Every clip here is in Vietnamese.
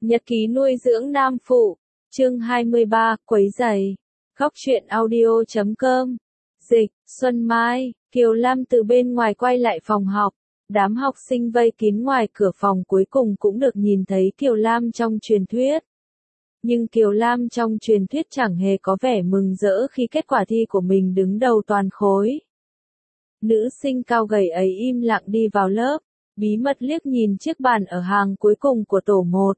Nhật ký nuôi dưỡng nam phụ, chương 23, quấy rầy. Góc truyện audio.com. Dịch, Xuân Mai, Kiều Lam từ bên ngoài quay lại phòng học. Đám học sinh vây kín ngoài cửa phòng cuối cùng cũng được nhìn thấy Kiều Lam trong truyền thuyết. Nhưng Kiều Lam trong truyền thuyết chẳng hề có vẻ mừng rỡ khi kết quả thi của mình đứng đầu toàn khối. Nữ sinh cao gầy ấy im lặng đi vào lớp, bí mật liếc nhìn chiếc bàn ở hàng cuối cùng của tổ 1.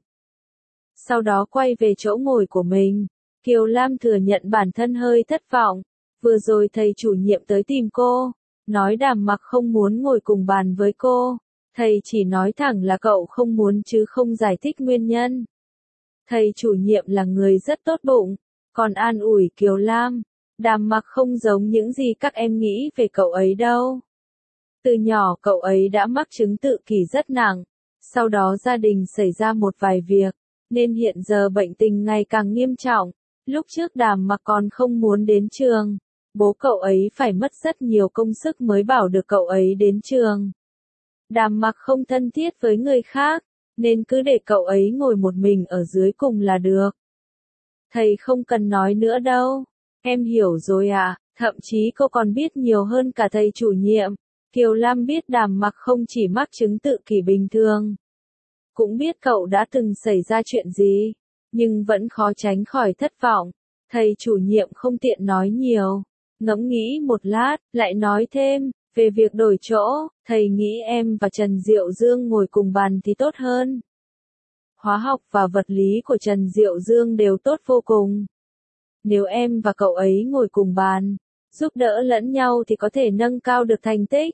Sau đó quay về chỗ ngồi của mình. Kiều Lam thừa nhận bản thân hơi thất vọng. Vừa rồi thầy chủ nhiệm tới tìm cô, nói Đàm Mặc không muốn ngồi cùng bàn với cô. Thầy chỉ nói thẳng là cậu không muốn chứ không giải thích nguyên nhân. Thầy chủ nhiệm là người rất tốt bụng, còn an ủi Kiều Lam. Đàm Mặc không giống những gì các em nghĩ về cậu ấy đâu. Từ nhỏ cậu ấy đã mắc chứng tự kỷ rất nặng, sau đó gia đình xảy ra một vài việc, nên hiện giờ bệnh tình ngày càng nghiêm trọng. Lúc trước Đàm Mặc còn không muốn đến trường, bố cậu ấy phải mất rất nhiều công sức mới bảo được cậu ấy đến trường. Đàm Mặc không thân thiết với người khác, nên cứ để cậu ấy ngồi một mình ở dưới cùng là được. Thầy không cần nói nữa đâu, em hiểu rồi à, thậm chí cô còn biết nhiều hơn cả thầy chủ nhiệm. Kiều Lam biết Đàm Mặc không chỉ mắc chứng tự kỷ bình thường, cũng biết cậu đã từng xảy ra chuyện gì, nhưng vẫn khó tránh khỏi thất vọng. Thầy chủ nhiệm không tiện nói nhiều, ngẫm nghĩ một lát, lại nói thêm, về việc đổi chỗ, thầy nghĩ em và Trần Diệu Dương ngồi cùng bàn thì tốt hơn. Hóa học và vật lý của Trần Diệu Dương đều tốt vô cùng. Nếu em và cậu ấy ngồi cùng bàn, giúp đỡ lẫn nhau thì có thể nâng cao được thành tích.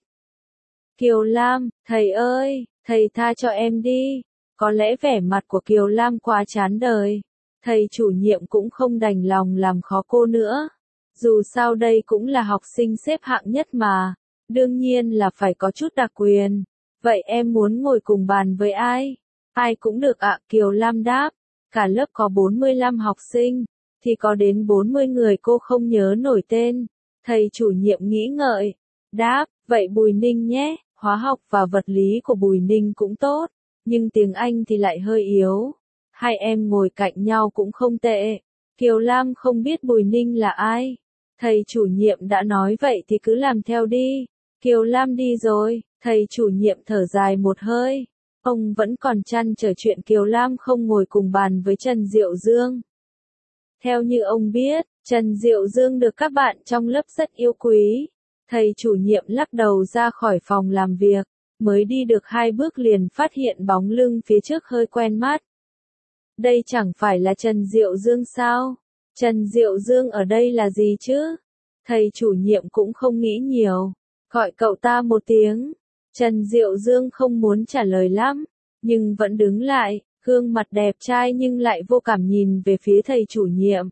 Kiều Lam, thầy ơi, thầy tha cho em đi. Có lẽ vẻ mặt của Kiều Lam quá chán đời. Thầy chủ nhiệm cũng không đành lòng làm khó cô nữa. Dù sao đây cũng là học sinh xếp hạng nhất mà. Đương nhiên là phải có chút đặc quyền. Vậy em muốn ngồi cùng bàn với ai? Ai cũng được ạ, Kiều Lam đáp. Cả lớp có 45 học sinh, thì có đến 40 người cô không nhớ nổi tên. Thầy chủ nhiệm nghĩ ngợi, đáp, vậy Bùi Ninh nhé, hóa học và vật lý của Bùi Ninh cũng tốt, nhưng tiếng Anh thì lại hơi yếu. Hai em ngồi cạnh nhau cũng không tệ. Kiều Lam không biết Bùi Ninh là ai. Thầy chủ nhiệm đã nói vậy thì cứ làm theo đi. Kiều Lam đi rồi, thầy chủ nhiệm thở dài một hơi. Ông vẫn còn trăn trở chuyện Kiều Lam không ngồi cùng bàn với Trần Diệu Dương. Theo như ông biết, Trần Diệu Dương được các bạn trong lớp rất yêu quý. Thầy chủ nhiệm lắc đầu ra khỏi phòng làm việc, mới đi được 2 bước liền phát hiện bóng lưng phía trước hơi quen mắt. Đây chẳng phải là Trần Diệu Dương sao? Trần Diệu Dương ở đây là gì chứ? Thầy chủ nhiệm cũng không nghĩ nhiều, gọi cậu ta một tiếng. Trần Diệu Dương không muốn trả lời lắm, nhưng vẫn đứng lại, gương mặt đẹp trai nhưng lại vô cảm nhìn về phía thầy chủ nhiệm.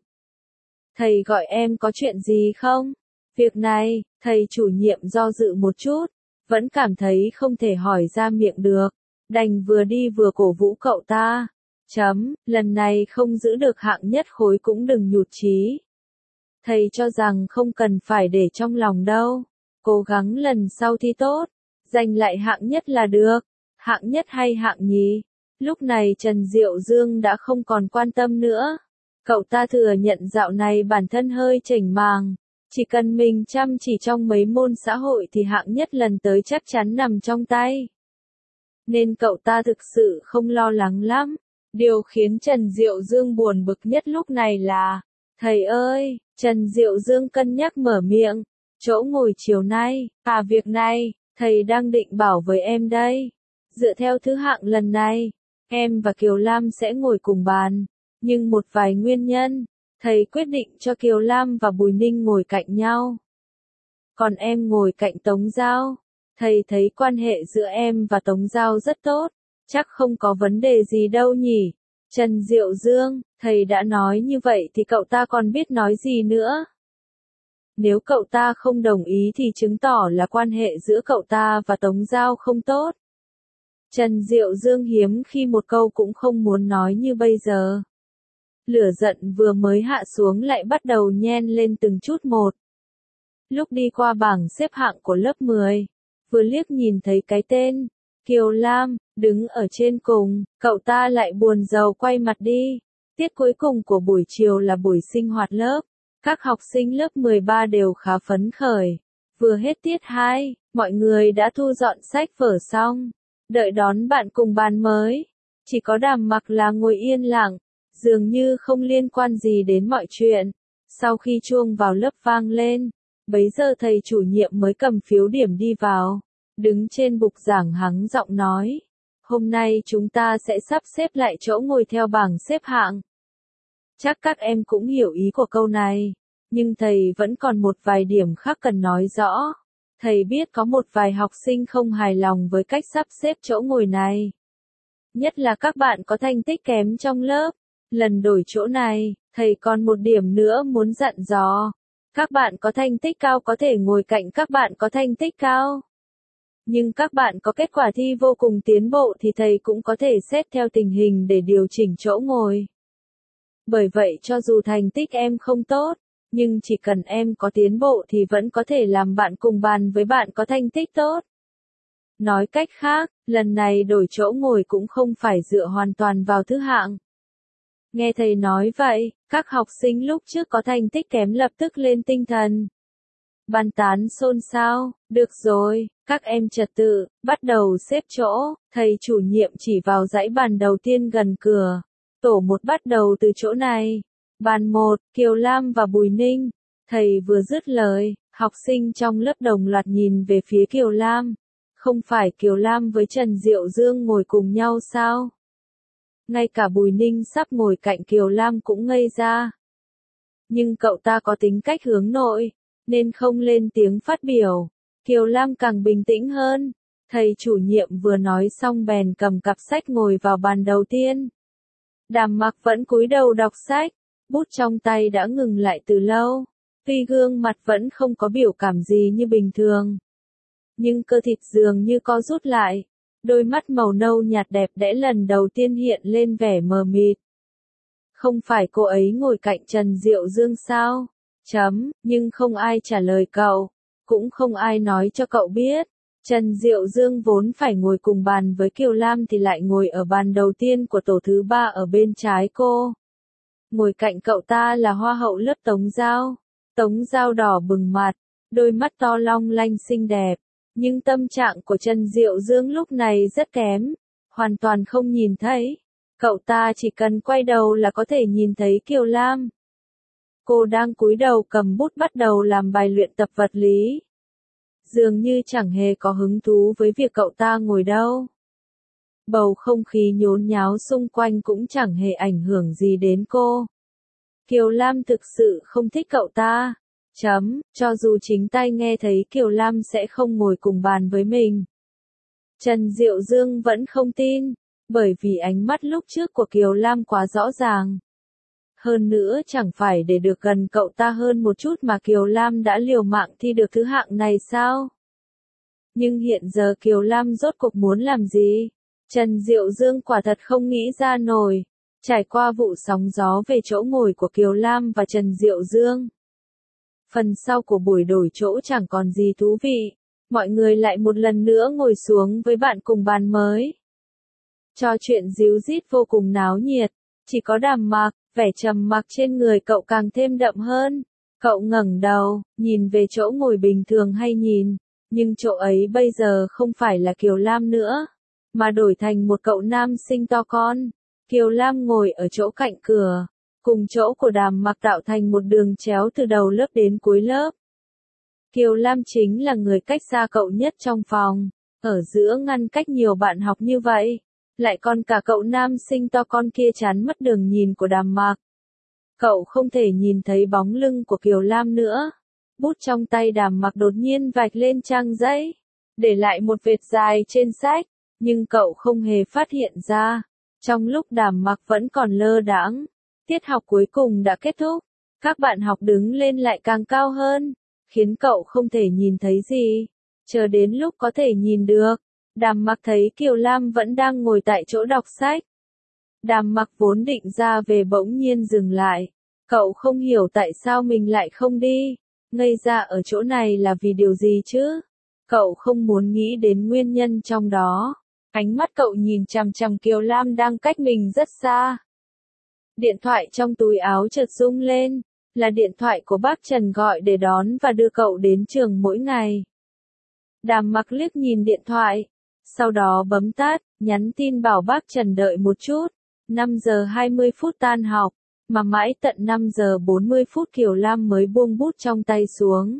Thầy gọi em có chuyện gì không? Việc này, thầy chủ nhiệm do dự một chút, vẫn cảm thấy không thể hỏi ra miệng được, đành vừa đi vừa cổ vũ cậu ta. Lần này không giữ được hạng nhất khối cũng đừng nhụt chí. Thầy cho rằng không cần phải để trong lòng đâu, cố gắng lần sau thi tốt, giành lại hạng nhất là được. Hạng nhất hay hạng nhì? Lúc này Trần Diệu Dương đã không còn quan tâm nữa. Cậu ta thừa nhận dạo này bản thân hơi chểnh màng. Chỉ cần mình chăm chỉ trong mấy môn xã hội thì hạng nhất lần tới chắc chắn nằm trong tay. Nên cậu ta thực sự không lo lắng lắm. Điều khiến Trần Diệu Dương buồn bực nhất lúc này là, thầy ơi, Trần Diệu Dương cân nhắc mở miệng, chỗ ngồi chiều nay, việc này, thầy đang định bảo với em đây. Dựa theo thứ hạng lần này, em và Kiều Lam sẽ ngồi cùng bàn, nhưng một vài nguyên nhân, thầy quyết định cho Kiều Lam và Bùi Ninh ngồi cạnh nhau. Còn em ngồi cạnh Tống Giao. Thầy thấy quan hệ giữa em và Tống Giao rất tốt, chắc không có vấn đề gì đâu nhỉ. Trần Diệu Dương, thầy đã nói như vậy thì cậu ta còn biết nói gì nữa. Nếu cậu ta không đồng ý thì chứng tỏ là quan hệ giữa cậu ta và Tống Giao không tốt. Trần Diệu Dương hiếm khi một câu cũng không muốn nói như bây giờ. Lửa giận vừa mới hạ xuống lại bắt đầu nhen lên từng chút một. Lúc đi qua bảng xếp hạng của lớp 10, vừa liếc nhìn thấy cái tên Kiều Lam, đứng ở trên cùng, cậu ta lại buồn rầu quay mặt đi. Tiết cuối cùng của buổi chiều là buổi sinh hoạt lớp. Các học sinh lớp 13 đều khá phấn khởi. Vừa hết tiết 2, mọi người đã thu dọn sách vở xong, đợi đón bạn cùng bàn mới. Chỉ có Đàm Mặc là ngồi yên lặng, dường như không liên quan gì đến mọi chuyện. Sau khi chuông vào lớp vang lên, bấy giờ thầy chủ nhiệm mới cầm phiếu điểm đi vào, đứng trên bục giảng hắng giọng nói. Hôm nay chúng ta sẽ sắp xếp lại chỗ ngồi theo bảng xếp hạng. Chắc các em cũng hiểu ý của câu này, nhưng thầy vẫn còn một vài điểm khác cần nói rõ. Thầy biết có một vài học sinh không hài lòng với cách sắp xếp chỗ ngồi này. Nhất là các bạn có thành tích kém trong lớp. Lần đổi chỗ này, thầy còn một điểm nữa muốn dặn dò. Các bạn có thành tích cao có thể ngồi cạnh các bạn có thành tích cao. Nhưng các bạn có kết quả thi vô cùng tiến bộ thì thầy cũng có thể xét theo tình hình để điều chỉnh chỗ ngồi. Bởi vậy cho dù thành tích em không tốt, nhưng chỉ cần em có tiến bộ thì vẫn có thể làm bạn cùng bàn với bạn có thành tích tốt. Nói cách khác, lần này đổi chỗ ngồi cũng không phải dựa hoàn toàn vào thứ hạng. Nghe thầy nói vậy, các học sinh lúc trước có thành tích kém lập tức lên tinh thần. Bàn tán xôn xao, được rồi, các em trật tự, bắt đầu xếp chỗ, thầy chủ nhiệm chỉ vào dãy bàn đầu tiên gần cửa. Tổ 1 bắt đầu từ chỗ này. Bàn 1, Kiều Lam và Bùi Ninh. Thầy vừa dứt lời, học sinh trong lớp đồng loạt nhìn về phía Kiều Lam. Không phải Kiều Lam với Trần Diệu Dương ngồi cùng nhau sao? Ngay cả Bùi Ninh sắp ngồi cạnh Kiều Lam cũng ngây ra. Nhưng cậu ta có tính cách hướng nội, nên không lên tiếng phát biểu. Kiều Lam càng bình tĩnh hơn. Thầy chủ nhiệm vừa nói xong bèn cầm cặp sách ngồi vào bàn đầu tiên. Đàm Mặc vẫn cúi đầu đọc sách, bút trong tay đã ngừng lại từ lâu. Tuy gương mặt vẫn không có biểu cảm gì như bình thường, nhưng cơ thịt dường như co rút lại. Đôi mắt màu nâu nhạt đẹp đẽ lần đầu tiên hiện lên vẻ mờ mịt. Không phải cô ấy ngồi cạnh Trần Diệu Dương sao? Nhưng không ai trả lời cậu, cũng không ai nói cho cậu biết. Trần Diệu Dương vốn phải ngồi cùng bàn với Kiều Lam thì lại ngồi ở bàn đầu tiên của tổ thứ 3 ở bên trái cô. Ngồi cạnh cậu ta là hoa hậu lớp Tống Giao. Tống Giao đỏ bừng mặt, đôi mắt to long lanh xinh đẹp. Nhưng tâm trạng của Trần Diệu Dương lúc này rất kém, hoàn toàn không nhìn thấy. Cậu ta chỉ cần quay đầu là có thể nhìn thấy Kiều Lam. Cô đang cúi đầu cầm bút bắt đầu làm bài luyện tập vật lý. Dường như chẳng hề có hứng thú với việc cậu ta ngồi đâu. Bầu không khí nhốn nháo xung quanh cũng chẳng hề ảnh hưởng gì đến cô. Kiều Lam thực sự không thích cậu ta. Cho dù chính tay nghe thấy Kiều Lam sẽ không ngồi cùng bàn với mình. Trần Diệu Dương vẫn không tin, bởi vì ánh mắt lúc trước của Kiều Lam quá rõ ràng. Hơn nữa chẳng phải để được gần cậu ta hơn một chút mà Kiều Lam đã liều mạng thi được thứ hạng này sao? Nhưng hiện giờ Kiều Lam rốt cuộc muốn làm gì? Trần Diệu Dương quả thật không nghĩ ra nổi. Trải qua vụ sóng gió về chỗ ngồi của Kiều Lam và Trần Diệu Dương, phần sau của buổi đổi chỗ chẳng còn gì thú vị. Mọi người lại một lần nữa ngồi xuống với bạn cùng bàn mới. Trò chuyện ríu rít vô cùng náo nhiệt. Chỉ có Đàm Mặc, vẻ trầm mặc trên người cậu càng thêm đậm hơn. Cậu ngẩng đầu, nhìn về chỗ ngồi bình thường hay nhìn. Nhưng chỗ ấy bây giờ không phải là Kiều Lam nữa, mà đổi thành một cậu nam sinh to con. Kiều Lam ngồi ở chỗ cạnh cửa, cùng chỗ của Đàm Mặc tạo thành một đường chéo từ đầu lớp đến cuối lớp. Kiều Lam chính là người cách xa cậu nhất trong phòng, ở giữa ngăn cách nhiều bạn học như vậy, lại còn cả cậu nam sinh to con kia chắn mất đường nhìn của Đàm Mặc. Cậu không thể nhìn thấy bóng lưng của Kiều Lam nữa. Bút trong tay Đàm Mặc đột nhiên vạch lên trang giấy, để lại một vệt dài trên sách, nhưng cậu không hề phát hiện ra. Trong lúc Đàm Mặc vẫn còn lơ đãng, tiết học cuối cùng đã kết thúc, các bạn học đứng lên lại càng cao hơn, khiến cậu không thể nhìn thấy gì. Chờ đến lúc có thể nhìn được, Đàm Mặc thấy Kiều Lam vẫn đang ngồi tại chỗ đọc sách. Đàm Mặc vốn định ra về bỗng nhiên dừng lại. Cậu không hiểu tại sao mình lại không đi. Ngây ra ở chỗ này là vì điều gì chứ? Cậu không muốn nghĩ đến nguyên nhân trong đó. Ánh mắt cậu nhìn chằm chằm Kiều Lam đang cách mình rất xa. Điện thoại trong túi áo chợt rung lên, là điện thoại của bác Trần gọi để đón và đưa cậu đến trường mỗi ngày. Đàm Mặc liếc nhìn điện thoại, sau đó bấm tắt, nhắn tin bảo bác Trần đợi một chút, 5 giờ 20 phút tan học, mà mãi tận 5 giờ 40 phút Kiều Lam mới buông bút trong tay xuống.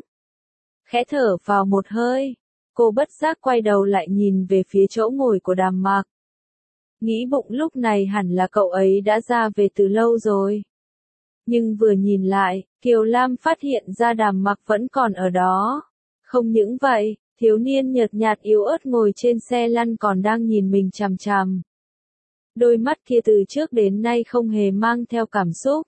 Khẽ thở vào một hơi, cô bất giác quay đầu lại nhìn về phía chỗ ngồi của Đàm Mặc. Nghĩ bụng lúc này hẳn là cậu ấy đã ra về từ lâu rồi. Nhưng vừa nhìn lại, Kiều Lam phát hiện ra Đàm Mặc vẫn còn ở đó. Không những vậy, thiếu niên nhợt nhạt yếu ớt ngồi trên xe lăn còn đang nhìn mình chằm chằm. Đôi mắt kia từ trước đến nay không hề mang theo cảm xúc.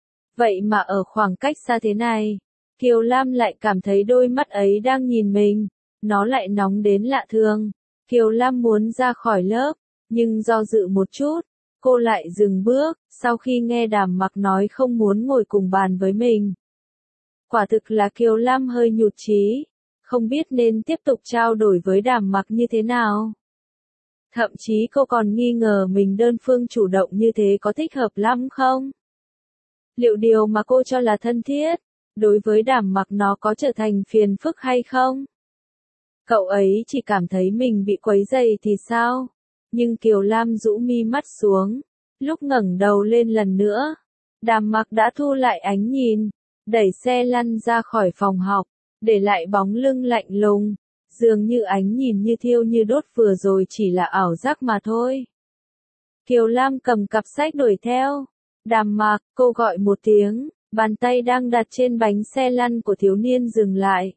Vậy mà ở khoảng cách xa thế này, Kiều Lam lại cảm thấy đôi mắt ấy đang nhìn mình, nó lại nóng đến lạ thường. Kiều Lam muốn ra khỏi lớp, nhưng do dự một chút, cô lại dừng bước, sau khi nghe Đàm Mặc nói không muốn ngồi cùng bàn với mình. Quả thực là Kiều Lam hơi nhụt chí, không biết nên tiếp tục trao đổi với Đàm Mặc như thế nào. Thậm chí cô còn nghi ngờ mình đơn phương chủ động như thế có thích hợp lắm không? Liệu điều mà cô cho là thân thiết, đối với Đàm Mặc nó có trở thành phiền phức hay không? Cậu ấy chỉ cảm thấy mình bị quấy rầy thì sao? Nhưng Kiều Lam rũ mi mắt xuống, lúc ngẩng đầu lên lần nữa, Đàm Mặc đã thu lại ánh nhìn, đẩy xe lăn ra khỏi phòng học, để lại bóng lưng lạnh lùng, dường như ánh nhìn như thiêu như đốt vừa rồi chỉ là ảo giác mà thôi. Kiều Lam cầm cặp sách đuổi theo, Đàm Mặc, cô gọi một tiếng, bàn tay đang đặt trên bánh xe lăn của thiếu niên dừng lại.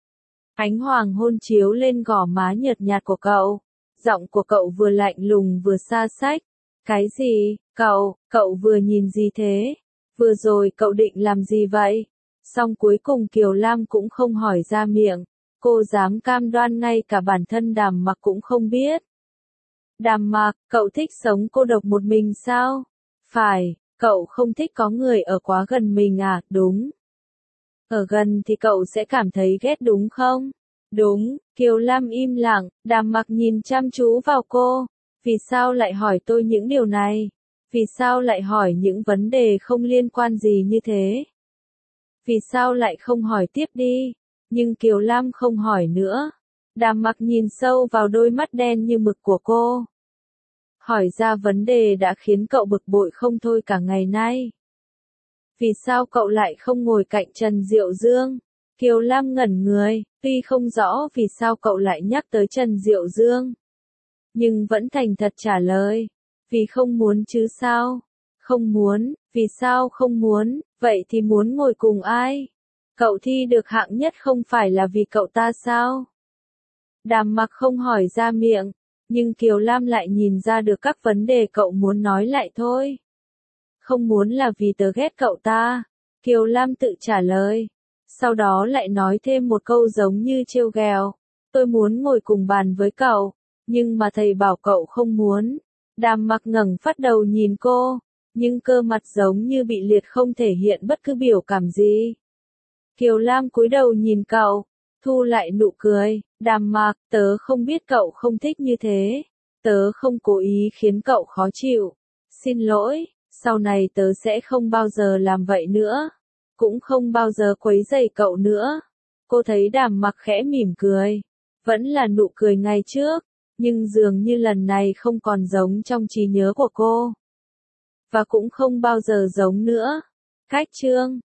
Ánh hoàng hôn chiếu lên gò má nhợt nhạt của cậu, giọng của cậu vừa lạnh lùng vừa xa xách. Cái gì, cậu vừa nhìn gì thế? Vừa rồi cậu định làm gì vậy? Xong cuối cùng Kiều Lam cũng không hỏi ra miệng, cô dám cam đoan ngay cả bản thân Đàm Mặc cũng không biết. Đàm Mặc, cậu thích sống cô độc một mình sao? Phải, cậu không thích có người ở quá gần mình à? Đúng. Ở gần thì cậu sẽ cảm thấy ghét đúng không? Đúng, Kiều Lam im lặng, Đàm Mặc nhìn chăm chú vào cô. Vì sao lại hỏi tôi những điều này? Vì sao lại hỏi những vấn đề không liên quan gì như thế? Vì sao lại không hỏi tiếp đi? Nhưng Kiều Lam không hỏi nữa. Đàm Mặc nhìn sâu vào đôi mắt đen như mực của cô. Hỏi ra vấn đề đã khiến cậu bực bội không thôi cả ngày nay. Vì sao cậu lại không ngồi cạnh Trần Diệu Dương? Kiều Lam ngẩn người, tuy không rõ vì sao cậu lại nhắc tới Trần Diệu Dương. Nhưng vẫn thành thật trả lời. Vì không muốn chứ sao? Không muốn, vì sao không muốn, vậy thì muốn ngồi cùng ai? Cậu thi được hạng nhất không phải là vì cậu ta sao? Đàm Mặc không hỏi ra miệng, nhưng Kiều Lam lại nhìn ra được các vấn đề cậu muốn nói lại thôi. Không muốn là vì tớ ghét cậu ta, Kiều Lam tự trả lời. Sau đó lại nói thêm một câu giống như trêu ghẹo. Tôi muốn ngồi cùng bàn với cậu, nhưng mà thầy bảo cậu không muốn. Đàm Mặc ngẩng phát đầu nhìn cô, nhưng cơ mặt giống như bị liệt không thể hiện bất cứ biểu cảm gì. Kiều Lam cúi đầu nhìn cậu, thu lại nụ cười. Đàm Mặc, tớ không biết cậu không thích như thế. Tớ không cố ý khiến cậu khó chịu. Xin lỗi, sau này tớ sẽ không bao giờ làm vậy nữa. Cũng không bao giờ quấy rầy cậu nữa. Cô thấy Đàm Mặc khẽ mỉm cười. Vẫn là nụ cười ngày trước, nhưng dường như lần này không còn giống trong trí nhớ của cô. Và cũng không bao giờ giống nữa. Cách chương